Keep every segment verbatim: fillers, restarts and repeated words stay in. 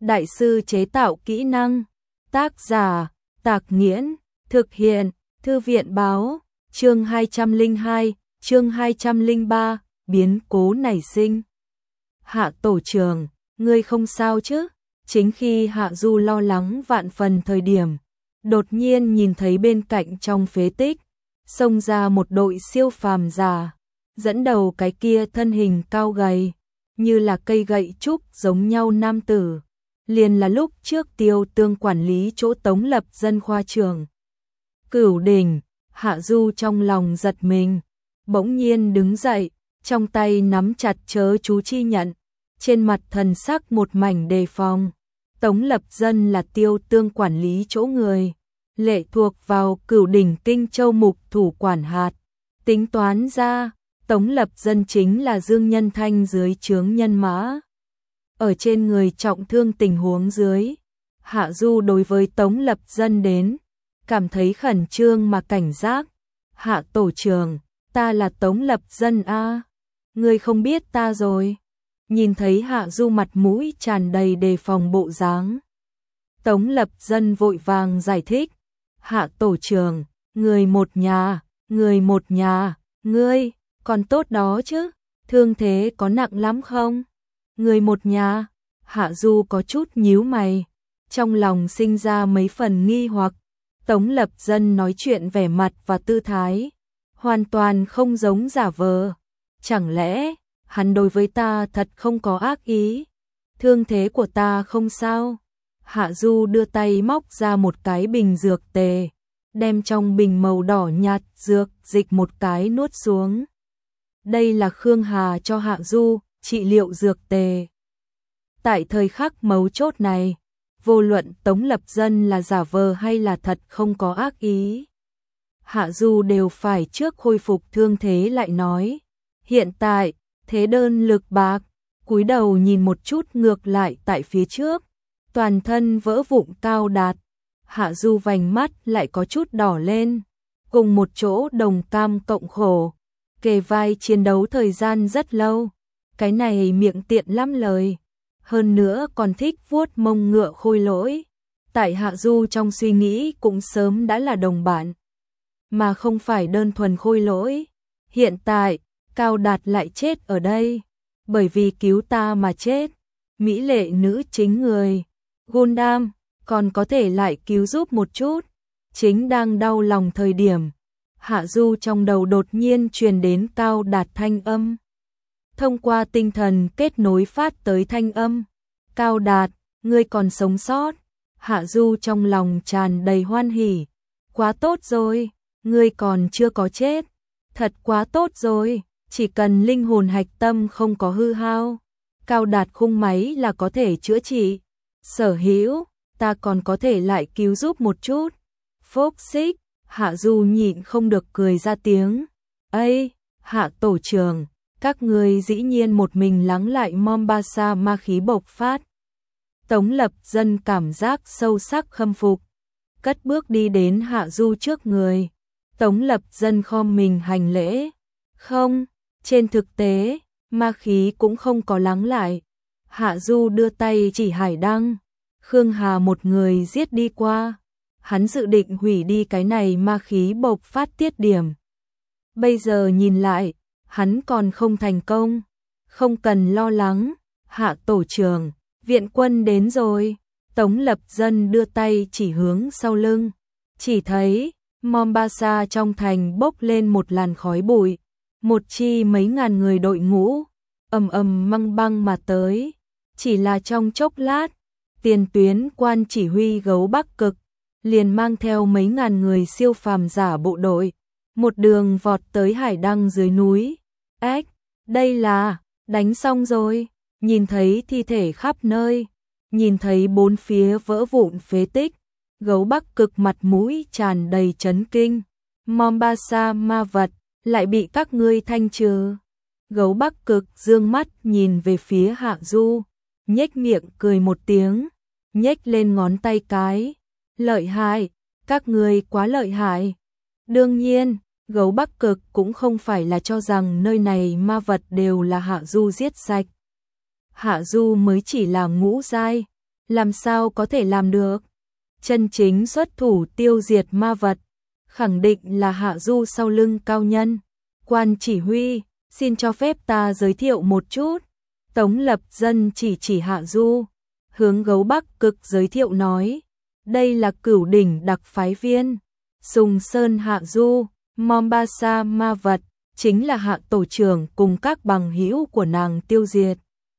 đại sư chế tạo kỹ năng. Tác giả, Tạc Nghiễn, thực hiện, Thư viện báo, chương hai trăm lẻ hai, chương hai trăm lẻ ba, biến cố nảy sinh. Hạ tổ trưởng, ngươi không sao chứ? Chính khi Hạ Du lo lắng vạn phần thời điểm, đột nhiên nhìn thấy bên cạnh trong phế tích, xông ra một đội siêu phàm giả, dẫn đầu cái kia thân hình cao gầy, như là cây gậy trúc giống nhau nam tử. Liền là lúc trước Tiêu Tương quản lý chỗ Tống Lập Dân khoa trường. Cửu Đỉnh, Hạ Du trong lòng giật mình, bỗng nhiên đứng dậy, trong tay nắm chặt chớ chú chi nhận, trên mặt thần sắc một mảnh đề phòng. Tống Lập Dân là Tiêu Tương quản lý chỗ người, lệ thuộc vào Cửu Đỉnh Kinh Châu mục thủ quản hạt. Tính toán ra, Tống Lập Dân chính là Dương Nhân Thanh dưới trướng nhân mã. Ở trên người trọng thương tình huống dưới, Hạ Du đối với Tống Lập Dân đến, cảm thấy khẩn trương mà cảnh giác. Hạ tổ trưởng, ta là Tống Lập Dân a, ngươi không biết ta rồi. Nhìn thấy Hạ Du mặt mũi tràn đầy đề phòng bộ dáng, Tống Lập Dân vội vàng giải thích. Hạ tổ trưởng, người một nhà, người một nhà, ngươi, còn tốt đó chứ, thương thế có nặng lắm không? Người một nhà, Hạ Du có chút nhíu mày, trong lòng sinh ra mấy phần nghi hoặc. Tống Lập Dân nói chuyện vẻ mặt và tư thái, hoàn toàn không giống giả vờ. Chẳng lẽ, hắn đối với ta thật không có ác ý? Thương thế của ta không sao. Hạ Du đưa tay móc ra một cái bình dược tề, đem trong bình màu đỏ nhạt dược dịch một cái nuốt xuống. Đây là Khương Hà cho Hạ Du trị liệu dược tề. Tại thời khắc mấu chốt này, vô luận Tống Lập Dân là giả vờ hay là thật không có ác ý, Hạ Du đều phải trước khôi phục thương thế lại nói. Hiện tại, thế đơn lực bạc, cúi đầu nhìn một chút ngược lại tại phía trước, toàn thân vỡ vụn Cao Đạt. Hạ Du vành mắt lại có chút đỏ lên, cùng một chỗ đồng cam cộng khổ, kề vai chiến đấu thời gian rất lâu. Cái này miệng tiện lắm lời, hơn nữa còn thích vuốt mông ngựa Khôi Lỗi. Tại Hạ Du trong suy nghĩ cũng sớm đã là đồng bạn, mà không phải đơn thuần Khôi Lỗi. Hiện tại, Cao Đạt lại chết ở đây, bởi vì cứu ta mà chết. Mỹ lệ nữ chính người, Gundam, còn có thể lại cứu giúp một chút. Chính đang đau lòng thời điểm, Hạ Du trong đầu đột nhiên truyền đến Cao Đạt thanh âm. Thông qua tinh thần kết nối phát tới thanh âm. Cao Đạt, ngươi còn sống sót. Hạ Du trong lòng tràn đầy hoan hỉ. Quá tốt rồi, ngươi còn chưa có chết. Thật quá tốt rồi, chỉ cần linh hồn hạch tâm không có hư hao, Cao Đạt khung máy là có thể chữa trị. Sở hữu, ta còn có thể lại cứu giúp một chút. Phốc xích, Hạ Du nhịn không được cười ra tiếng. Ây, Hạ tổ trưởng, các người dĩ nhiên một mình lắng lại Mombasa ma khí bộc phát. Tống Lập Dân cảm giác sâu sắc khâm phục, cất bước đi đến Hạ Du trước người. Tống Lập Dân khom mình hành lễ. Không, trên thực tế, ma khí cũng không có lắng lại. Hạ Du đưa tay chỉ hải đăng, Khương Hà một người giết đi qua. Hắn dự định hủy đi cái này ma khí bộc phát tiết điểm. Bây giờ nhìn lại, hắn còn không thành công. Không cần lo lắng, Hạ tổ trưởng, viện quân đến rồi. Tống Lập Dân đưa tay chỉ hướng sau lưng. Chỉ thấy, Mombasa trong thành bốc lên một làn khói bụi. Một chi mấy ngàn người đội ngũ, ầm ầm măng băng mà tới. Chỉ là trong chốc lát, tiền tuyến quan chỉ huy Gấu Bắc Cực liền mang theo mấy ngàn người siêu phàm giả bộ đội, một đường vọt tới hải đăng dưới núi. Ếch, đây là, đánh xong rồi, nhìn thấy thi thể khắp nơi, nhìn thấy bốn phía vỡ vụn phế tích, Gấu Bắc Cực mặt mũi tràn đầy chấn kinh. Mombasa ma vật, lại bị các ngươi thanh trừ. Gấu Bắc Cực dương mắt nhìn về phía Hạ Du, nhếch miệng cười một tiếng, nhếch lên ngón tay cái. Lợi hại, các ngươi quá lợi hại. Đương nhiên, Gấu Bắc Cực cũng không phải là cho rằng nơi này ma vật đều là Hạ Du giết sạch. Hạ Du mới chỉ là ngũ giai, làm sao có thể làm được? Chân chính xuất thủ tiêu diệt ma vật, khẳng định là Hạ Du sau lưng cao nhân. Quan chỉ huy, xin cho phép ta giới thiệu một chút. Tống Lập Dân chỉ chỉ Hạ Du, hướng Gấu Bắc Cực giới thiệu nói, đây là Cửu đỉnh đặc phái viên, Sùng Sơn Hạ Du, Mombasa ma vật, chính là Hạ tổ trưởng cùng các bằng hữu của nàng tiêu diệt.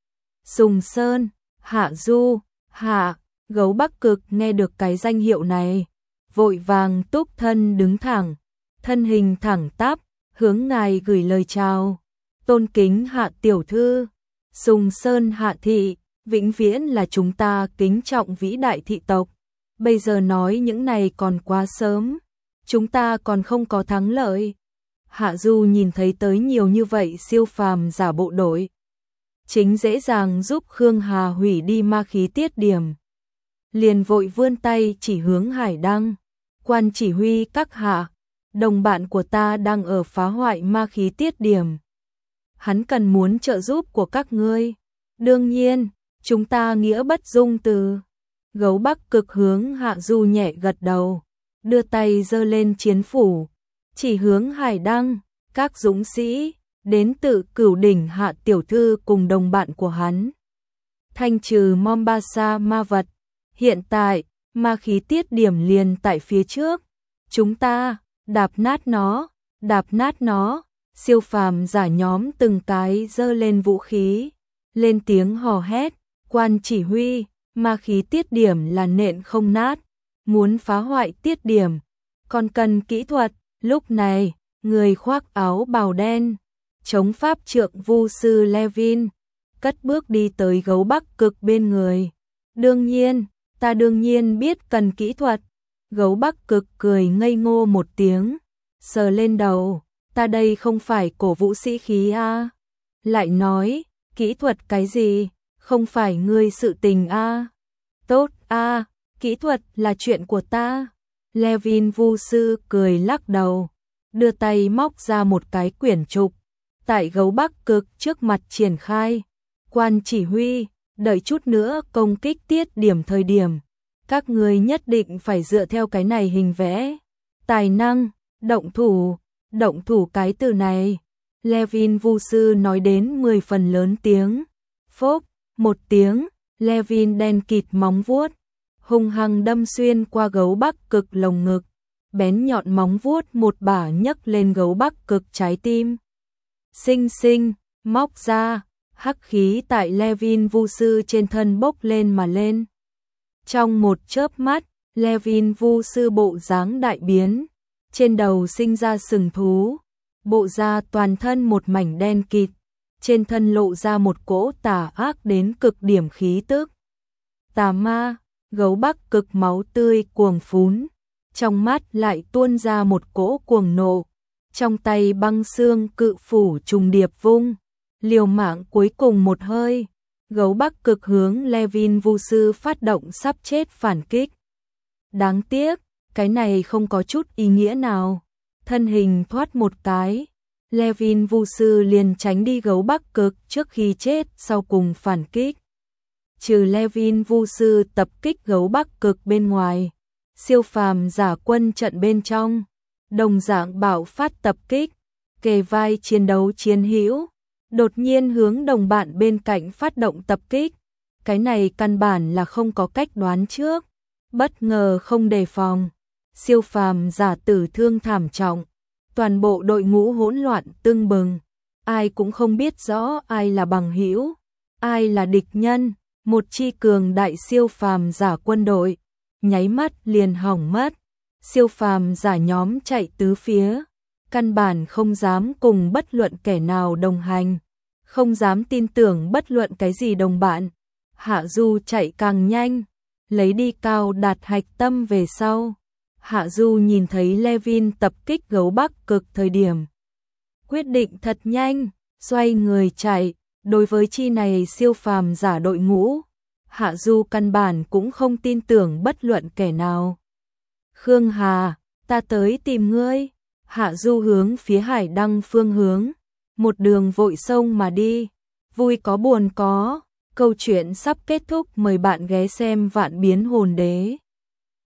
Sùng Sơn, Hạ Du, Hạ, Gấu Bắc Cực nghe được cái danh hiệu này, vội vàng túc thân đứng thẳng, thân hình thẳng tắp, hướng ngài gửi lời chào. Tôn kính Hạ tiểu thư, Sùng Sơn Hạ thị, vĩnh viễn là chúng ta kính trọng vĩ đại thị tộc. Bây giờ nói những này còn quá sớm, chúng ta còn không có thắng lợi. Hạ Du nhìn thấy tới nhiều như vậy siêu phàm giả bộ đội, chính dễ dàng giúp Khương Hà hủy đi ma khí tiết điểm. Liền vội vươn tay chỉ hướng Hải Đăng, quan chỉ huy các hạ, đồng bạn của ta đang ở phá hoại ma khí tiết điểm. Hắn cần muốn trợ giúp của các ngươi. Đương nhiên, chúng ta nghĩa bất dung từ. Gấu Bắc Cực hướng Hạ Du nhẹ gật đầu, đưa tay giơ lên chiến phủ, chỉ hướng Hải Đăng, các dũng sĩ, đến tự Cửu đỉnh Hạ tiểu thư cùng đồng bạn của hắn. Thanh trừ Mombasa ma vật, hiện tại, ma khí tiết điểm liền tại phía trước. Chúng ta, đạp nát nó, đạp nát nó. Siêu phàm giả nhóm từng cái giơ lên vũ khí, lên tiếng hò hét, quan chỉ huy, ma khí tiết điểm là nện không nát, muốn phá hoại tiết điểm, còn cần kỹ thuật. Lúc này, người khoác áo bào đen, chống pháp trượng vu sư Levin, cất bước đi tới Gấu Bắc Cực bên người. Đương nhiên, ta đương nhiên biết cần kỹ thuật. Gấu Bắc Cực cười ngây ngô một tiếng, sờ lên đầu. Ta đây không phải cổ vũ sĩ khí a à? Lại nói, kỹ thuật cái gì, không phải ngươi sự tình a à? Tốt a à, kỹ thuật là chuyện của ta. Levin vu sư cười lắc đầu, đưa tay móc ra một cái quyển trục, tại Gấu Bắc Cực trước mặt triển khai. Quan chỉ huy, đợi chút nữa công kích tiết điểm thời điểm, các ngươi nhất định phải dựa theo cái này hình vẽ. Tài năng, động thủ. Động thủ cái từ này, Levin vu sư nói đến mười phần lớn tiếng. Phốc, một tiếng, Levin đen kịt móng vuốt, hung hăng đâm xuyên qua Gấu Bắc Cực lồng ngực, bén nhọn móng vuốt một bả nhấc lên Gấu Bắc Cực trái tim. Xinh xinh, móc ra, hắc khí tại Levin vu sư trên thân bốc lên mà lên. Trong một chớp mắt, Levin vu sư bộ dáng đại biến. Trên đầu sinh ra sừng thú, bộ da toàn thân một mảnh đen kịt, trên thân lộ ra một cỗ tà ác đến cực điểm khí tức. Tà ma, Gấu Bắc Cực máu tươi cuồng phún, trong mắt lại tuôn ra một cỗ cuồng nộ, trong tay băng xương cự phủ trùng điệp vung, liều mạng cuối cùng một hơi, Gấu Bắc Cực hướng Levin vu sư phát động sắp chết phản kích. Đáng tiếc, cái này không có chút ý nghĩa nào. Thân hình thoát một cái, Levin vu sư liền tránh đi Gấu Bắc Cực trước khi chết sau cùng phản kích. Trừ Levin vu sư tập kích Gấu Bắc Cực bên ngoài, siêu phàm giả quân trận bên trong, đồng dạng bạo phát tập kích, kề vai chiến đấu chiến hữu, đột nhiên hướng đồng bạn bên cạnh phát động tập kích. Cái này căn bản là không có cách đoán trước, bất ngờ không đề phòng. Siêu phàm giả tử thương thảm trọng, toàn bộ đội ngũ hỗn loạn tưng bừng, ai cũng không biết rõ ai là bằng hữu, ai là địch nhân. Một chi cường đại siêu phàm giả quân đội, nháy mắt liền hỏng mất. Siêu phàm giả nhóm chạy tứ phía, căn bản không dám cùng bất luận kẻ nào đồng hành, không dám tin tưởng bất luận cái gì đồng bạn. Hạ Du chạy càng nhanh, lấy đi cao đạt hạch tâm về sau. Hạ Du nhìn thấy Levin tập kích Gấu Bắc Cực thời điểm, quyết định thật nhanh, xoay người chạy. Đối với chi này siêu phàm giả đội ngũ, Hạ Du căn bản cũng không tin tưởng bất luận kẻ nào. Khương Hà, ta tới tìm ngươi. Hạ Du hướng phía Hải Đăng phương hướng, một đường vội sông mà đi, vui có buồn có, câu chuyện sắp kết thúc, mời bạn ghé xem Vạn Biến Hồn Đế.